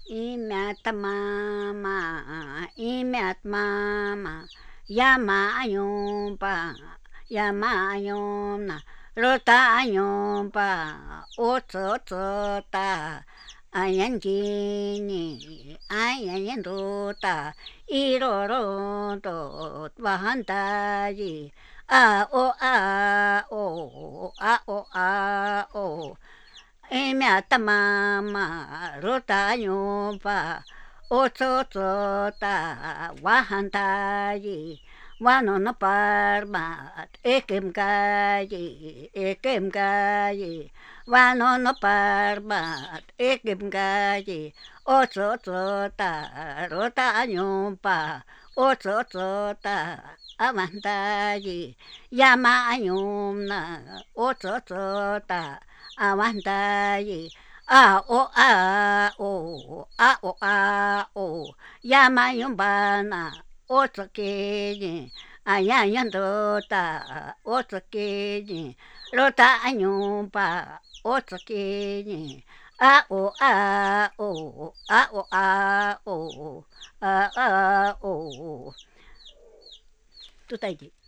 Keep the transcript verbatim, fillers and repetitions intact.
Imeat mama, imeat mama, yamayompa, yamayomna, rotayompa, otsotota, ayankini, ayayendota, iroroto, bajantayi, a o a o, a o a o. Imeata mama rotayompa otsotota guajantayi guanono parmat ekemkayi ekemkayi guanono parmat ekemkayi otsotsota rotayompa otsotsota aguantayi yamayomna otsotsota aguantayi a o a o a o a o yamayombana otsokeyi ayayandota otsokeyi rotayompa otsokeyi a o a o a o a o a a o. Tuta allí.